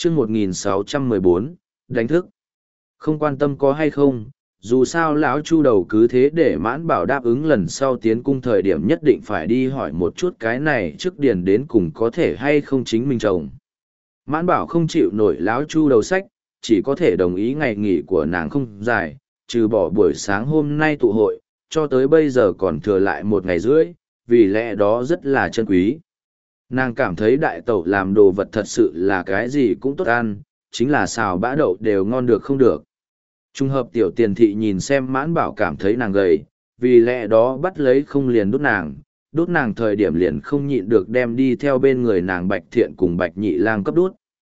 chương 1614, đánh thức. Không quan tâm có hay không, dù sao lão Chu đầu cứ thế để Mãn Bảo đáp ứng lần sau tiến cung thời điểm nhất định phải đi hỏi một chút cái này trước điền đến cùng có thể hay không chính mình chồng. Mãn Bảo không chịu nổi lão Chu đầu sách, chỉ có thể đồng ý ngày nghỉ của nàng không dài, trừ bỏ buổi sáng hôm nay tụ hội, cho tới bây giờ còn thừa lại 1 ngày rưỡi, vì lẽ đó rất là chân quý. Nàng cảm thấy đại tẩu làm đồ vật thật sự là cái gì cũng tốt ăn, chính là xào bã đậu đều ngon được không được. Trung hợp tiểu tiền thị nhìn xem Mãn Bảo cảm thấy nàng gầy, vì lẽ đó bắt lấy không liền đốt nàng thời điểm liền không nhịn được đem đi theo bên người nàng Bạch Thiện cùng Bạch Nhị Lang cấp đốt.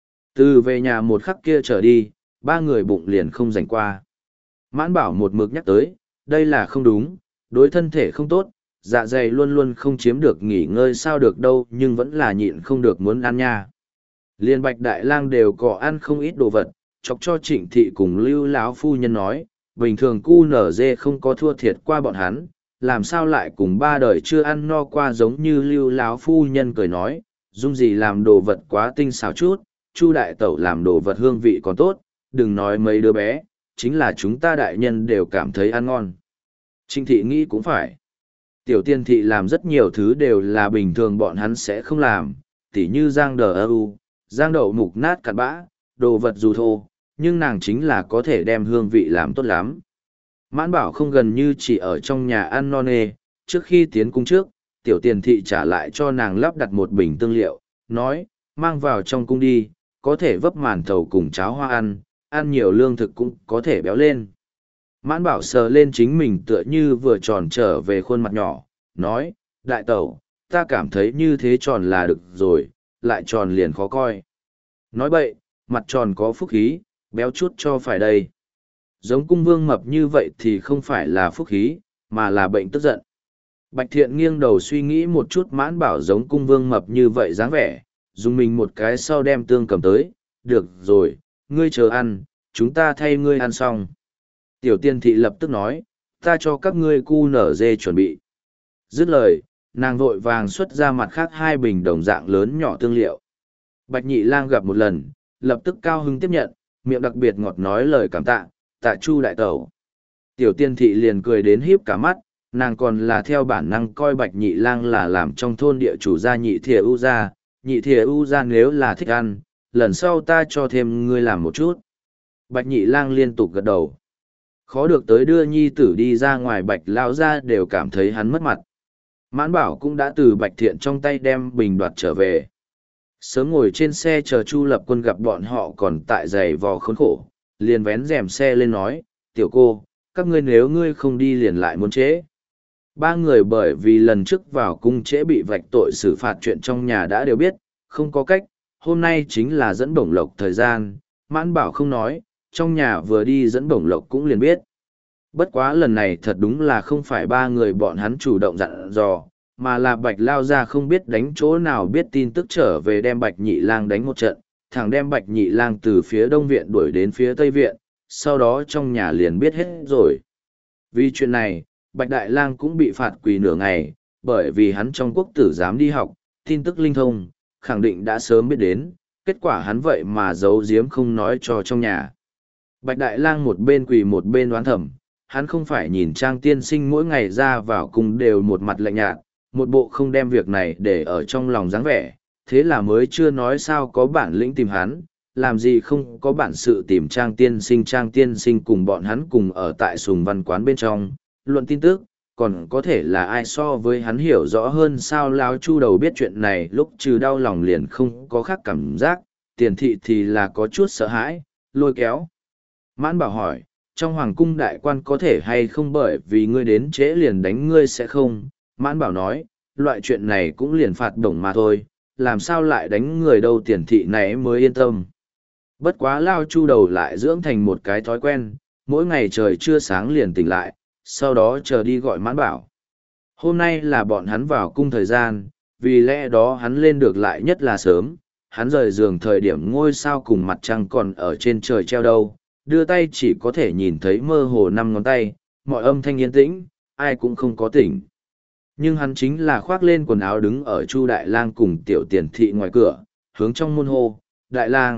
Từ về nhà một khắc kia trở đi, 3 người bụng liền không rảnh qua. Mãn Bảo một mực nhắc tới, đây là không đúng, đối thân thể không tốt, dạ dày luôn luôn không chiếm được nghỉ ngơi sao được đâu nhưng vẫn là nhịn không được muốn ăn nha. Liên Bạch Đại Lang đều có ăn không ít đồ vật, chọc cho Trịnh Thị cùng Lưu lão phu nhân nói, bình thường cu nở dê không có thua thiệt qua bọn hắn, làm sao lại cùng 3 đời chưa ăn no qua giống như Lưu lão phu nhân cười nói, dung gì làm đồ vật quá tinh xảo chút, Chu đại tẩu làm đồ vật hương vị còn tốt, đừng nói mấy đứa bé, chính là chúng ta đại nhân đều cảm thấy ăn ngon. Trịnh Thị nghĩ cũng phải. Tiểu Tiên Thị làm rất nhiều thứ đều là bình thường bọn hắn sẽ không làm, tỉ như rang đờ ơ rang đậu mục nát cặn bã, đồ vật dù thô, nhưng nàng chính là có thể đem hương vị làm tốt lắm. Mãn Bảo không gần như chỉ ở trong nhà ăn no nê, trước khi tiến cung trước, Tiểu Tiền Thị trả lại cho nàng lắp đặt một bình tương liệu, nói, mang vào trong cung đi, có thể vấp màn thầu cùng cháo hoa ăn nhiều lương thực cũng có thể béo lên. Mãn Bảo sờ lên chính mình tựa như vừa tròn trở về khuôn mặt nhỏ, nói, đại tẩu, ta cảm thấy như thế tròn là được rồi, lại tròn liền khó coi. Nói bậy, mặt tròn có phúc khí, béo chút cho phải đây. Giống cung vương mập như vậy thì không phải là phúc khí, mà là bệnh tức giận. Bạch Thiện nghiêng đầu suy nghĩ một chút Mãn Bảo giống cung vương mập như vậy dáng vẻ, dùng mình một cái sau đem tương cầm tới, được rồi, ngươi chờ ăn, chúng ta thay ngươi ăn xong. Tiểu Tiên Thị lập tức nói, ta cho các ngươi cu nở dê chuẩn bị. Dứt lời, nàng vội vàng xuất ra mặt khác 2 bình đồng dạng lớn nhỏ tương liệu. Bạch Nhị Lang gặp một lần, lập tức cao hứng tiếp nhận, miệng đặc biệt ngọt nói lời cảm tạ, tạ Chu đại tẩu. Tiểu Tiên Thị liền cười đến híp cả mắt, nàng còn là theo bản năng coi Bạch Nhị Lang là làm trong thôn địa chủ gia nhị thìa ưu gia, nhị thìa ưu gia nếu là thích ăn, lần sau ta cho thêm ngươi làm một chút. Bạch Nhị Lang liên tục gật đầu. Khó được tới đưa nhi tử đi ra ngoài Bạch lão gia đều cảm thấy hắn mất mặt. Mãn Bảo cũng đã từ Bạch Thiện trong tay đem bình đoạt trở về. Sớm ngồi trên xe chờ Chu Lập Quân gặp bọn họ còn tại giày vò khốn khổ, liền vén rèm xe lên nói, tiểu cô, các ngươi nếu ngươi không đi liền lại muốn trễ. 3 người bởi vì lần trước vào cung trễ bị vạch tội xử phạt chuyện trong nhà đã đều biết, không có cách, hôm nay chính là dẫn bổng lộc thời gian, Mãn Bảo không nói, trong nhà vừa đi dẫn bổng lộc cũng liền biết. Bất quá lần này thật đúng là không phải 3 người bọn hắn chủ động dặn dò, mà là Bạch lao ra không biết đánh chỗ nào biết tin tức trở về đem Bạch Nhị Lang đánh một trận, thẳng đem Bạch Nhị Lang từ phía đông viện đuổi đến phía tây viện, sau đó trong nhà liền biết hết rồi. Vì chuyện này, Bạch Đại Lang cũng bị phạt quỳ nửa ngày, bởi vì hắn trong quốc tử giám đi học, tin tức linh thông, khẳng định đã sớm biết đến, kết quả hắn vậy mà giấu giếm không nói cho trong nhà. Bạch Đại Lang một bên quỳ một bên đoán thầm, hắn không phải nhìn Trang tiên sinh mỗi ngày ra vào cung đều một mặt lạnh nhạt, một bộ không đem việc này để ở trong lòng dáng vẻ, thế là mới chưa nói sao có bản lĩnh tìm hắn, làm gì không có bản sự tìm Trang tiên sinh cùng bọn hắn cùng ở tại Sùng Văn quán bên trong, luận tin tức, còn có thể là ai so với hắn hiểu rõ hơn sao lão Chu đầu biết chuyện này lúc trừ đau lòng liền không có khác cảm giác, Tiền Thị thì là có chút sợ hãi, lôi kéo. Mãn Bảo hỏi, trong hoàng cung đại quan có thể hay không bởi vì ngươi đến trễ liền đánh ngươi sẽ không? Mãn Bảo nói, loại chuyện này cũng liền phạt đồng mà thôi, làm sao lại đánh người đâu. Tiền Thị này mới yên tâm. Bất quá lao Chu đầu lại dưỡng thành một cái thói quen, mỗi ngày trời chưa sáng liền tỉnh lại, sau đó chờ đi gọi Mãn Bảo. Hôm nay là bọn hắn vào cung thời gian, vì lẽ đó hắn lên được lại nhất là sớm, hắn rời giường thời điểm ngôi sao cùng mặt trăng còn ở trên trời treo đâu, đưa tay chỉ có thể nhìn thấy mơ hồ 5 ngón tay, mọi âm thanh yên tĩnh, ai cũng không có tỉnh. Nhưng hắn chính là khoác lên quần áo đứng ở Chu Đại Lang cùng Tiểu Tiền Thị ngoài cửa, hướng trong môn hô, Đại Lang,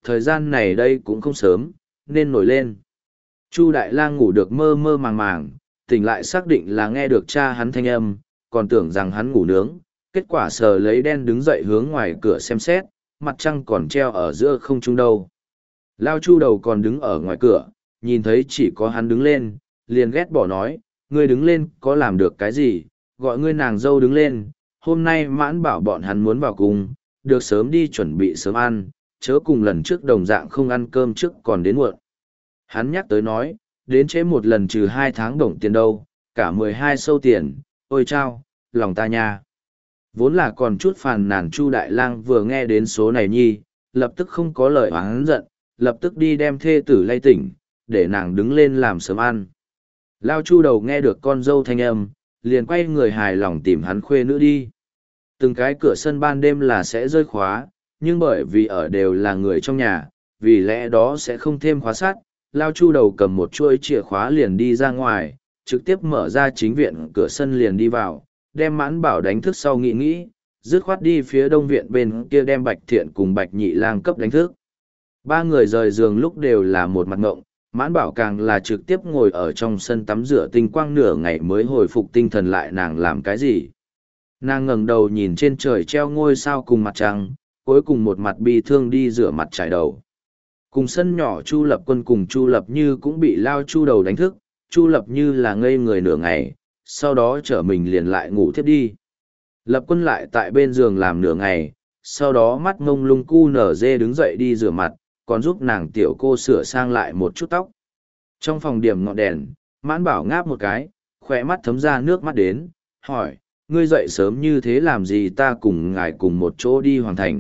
thời gian này đây cũng không sớm, nên nổi lên. Chu Đại Lang ngủ được mơ mơ màng màng, tỉnh lại xác định là nghe được cha hắn thanh âm, còn tưởng rằng hắn ngủ nướng, kết quả sờ lấy đen đứng dậy hướng ngoài cửa xem xét, mặt trăng còn treo ở giữa không trung đâu. Lao Chu Đầu còn đứng ở ngoài cửa, nhìn thấy chỉ có hắn đứng lên, liền ghét bỏ nói, ngươi đứng lên có làm được cái gì, gọi ngươi nàng dâu đứng lên, hôm nay Mãn bảo bọn hắn muốn vào cung, được sớm đi chuẩn bị sớm ăn, chớ cùng lần trước đồng dạng không ăn cơm trước còn đến muộn. Hắn nhắc tới nói, đến trễ một lần trừ 2 tháng đồng tiền đâu, cả 12 sâu tiền, ôi chao, lòng ta nha. Vốn là còn chút phàn nàn Chu Đại Lang vừa nghe đến số này nhi, lập tức không có lời oán giận, lập tức đi đem thê tử lay tỉnh, để nàng đứng lên làm sớm ăn. Lao Chu Đầu nghe được con dâu thanh âm, liền quay người hài lòng tìm hắn khuê nữ đi. Từng cái cửa sân ban đêm là sẽ rơi khóa, nhưng bởi vì ở đều là người trong nhà, vì lẽ đó sẽ không thêm khóa sắt. Lao Chu Đầu cầm một chuỗi chìa khóa liền đi ra ngoài, trực tiếp mở ra chính viện cửa sân liền đi vào, đem Mãn Bảo đánh thức sau nghĩ, dứt khoát đi phía đông viện bên kia đem Bạch Thiện cùng Bạch Nhị Lang cấp đánh thức. Ba người rời giường lúc đều là một mặt ngộng, Mãn Bảo càng là trực tiếp ngồi ở trong sân tắm rửa tinh quang nửa ngày mới hồi phục tinh thần lại nàng làm cái gì. Nàng ngẩng đầu nhìn trên trời treo ngôi sao cùng mặt trăng, cuối cùng một mặt bi thương đi rửa mặt trải đầu. Cùng sân nhỏ Chu Lập Quân cùng Chu Lập Như cũng bị Lao Chu Đầu đánh thức, Chu Lập Như là ngây người nửa ngày, sau đó trở mình liền lại ngủ thiếp đi. Lập Quân lại tại bên giường làm nửa ngày, sau đó mắt ngông lung cu nở dê đứng dậy đi rửa mặt, còn giúp nàng tiểu cô sửa sang lại một chút tóc. Trong phòng điểm ngọn đèn, Mãn Bảo ngáp một cái, khỏe mắt thấm ra nước mắt đến, hỏi, ngươi dậy sớm như thế làm gì ta cùng ngài cùng một chỗ đi hoàn thành.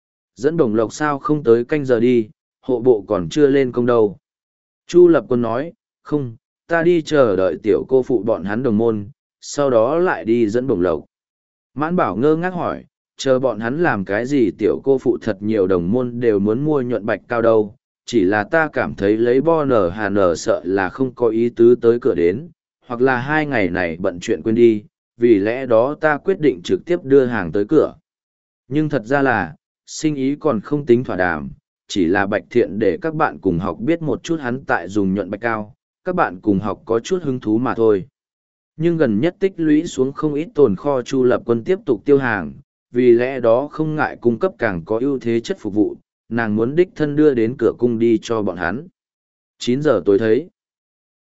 Dẫn Đồng Lộc sao không tới canh giờ đi, hộ bộ còn chưa lên công đâu. Chu Lập Quân nói, không, ta đi chờ đợi tiểu cô phụ bọn hắn đồng môn, sau đó lại đi dẫn Đồng Lộc. Mãn Bảo ngơ ngác hỏi, chờ bọn hắn làm cái gì tiểu cô phụ thật nhiều đồng môn đều muốn mua nhuận bạch cao đâu, chỉ là ta cảm thấy lấy bo nở hà nở sợ là không có ý tứ tới cửa đến, hoặc là 2 ngày này bận chuyện quên đi, vì lẽ đó ta quyết định trực tiếp đưa hàng tới cửa. Nhưng thật ra là, sinh ý còn không tính thỏa đàm, chỉ là Bạch Thiện để các bạn cùng học biết một chút hắn tại dùng nhuận bạch cao, các bạn cùng học có chút hứng thú mà thôi. Nhưng gần nhất tích lũy xuống không ít tồn kho Chu Lập Quân tiếp tục tiêu hàng, vì lẽ đó không ngại cung cấp càng có ưu thế chất phục vụ, nàng muốn đích thân đưa đến cửa cung đi cho bọn hắn. 9 giờ tối thấy.